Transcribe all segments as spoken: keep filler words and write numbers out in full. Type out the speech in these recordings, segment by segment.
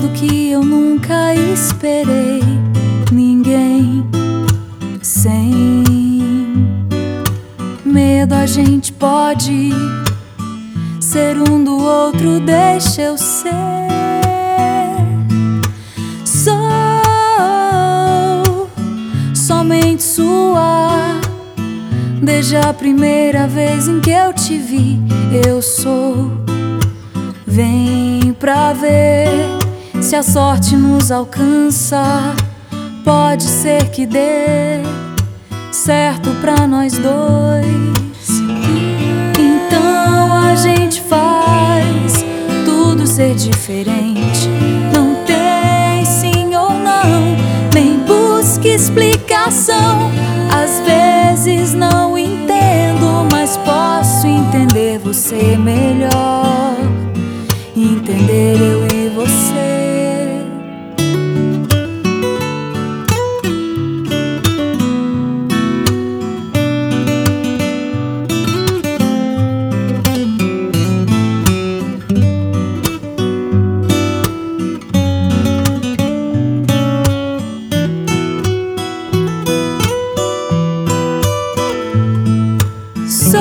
tudo que eu nunca esperei. Ninguém sem medo, a gente pode ser um do outro, deixa eu ser. Sou somente sua, desde a primeira vez em que eu te vi. Eu sou, vem pra ver se a sorte nos alcança. Pode ser que dê certo pra nós dois. Então a gente faz tudo ser diferente. Não tem sim ou não, nem busque explicação. Às vezes não entendo, mas posso entender você melhor. Entender eu e você. Sou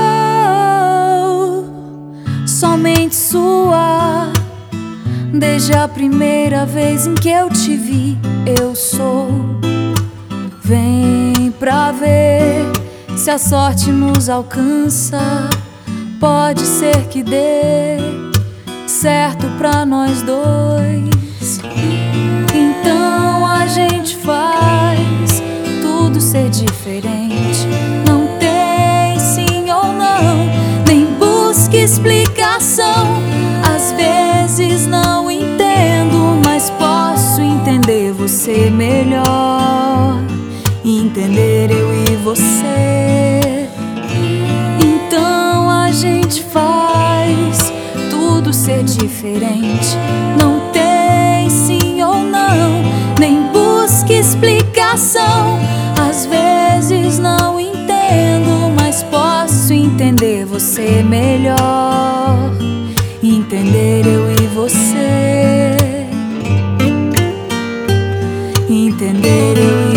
somente sua, desde a primeira vez em que eu te vi. Eu sou, vem pra ver se a sorte nos alcança. Pode ser que dê certo pra nós dois. Então a gente faz tudo ser diferente. Não tem sim ou não, nem busque explicação. Às vezes não entendo, mas posso entender você melhor. Entender eu e você. Então a gente faz tudo ser diferente. Não tem sim ou não, nem busque explicação. Às vezes não entendo, mas posso entender você melhor. Entender eu e você. Entender eu e